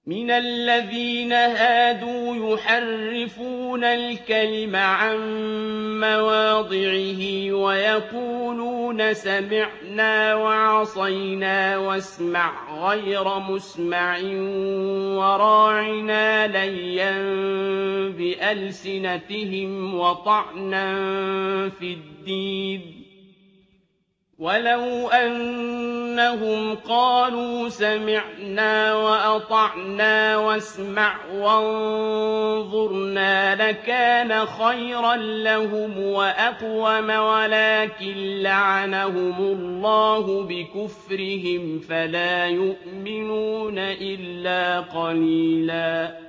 مِنَ الَّذِينَ هَادُوا يُحَرِّفُونَ الْكَلِمَ عَن مَّوَاضِعِهِ وَيَقُولُونَ سَمِعْنَا وَعَصَيْنَا وَاسْمَعْ غَيْرَ مُسْمَعٍ وَرَاعِنَا لَيًّا بِأَلْسِنَتِهِمْ وَطَعْنًا فِي الدِّينِ ۚ وَلَوْ أَنَّهُمْ قَالُوا سَمِعْنَا وَأَطَعْنَا وَاسْمَعْ وَانظُرْنَا لَكَانَ خَيْرًا لَّهُمْ وَأَقْوَمَ وَلَٰكِن لَّعَنَهُمُ اللَّهُ بِكُفْرِهِمْ فَلَا يُؤْمِنُونَ إِلَّا قَلِيلًا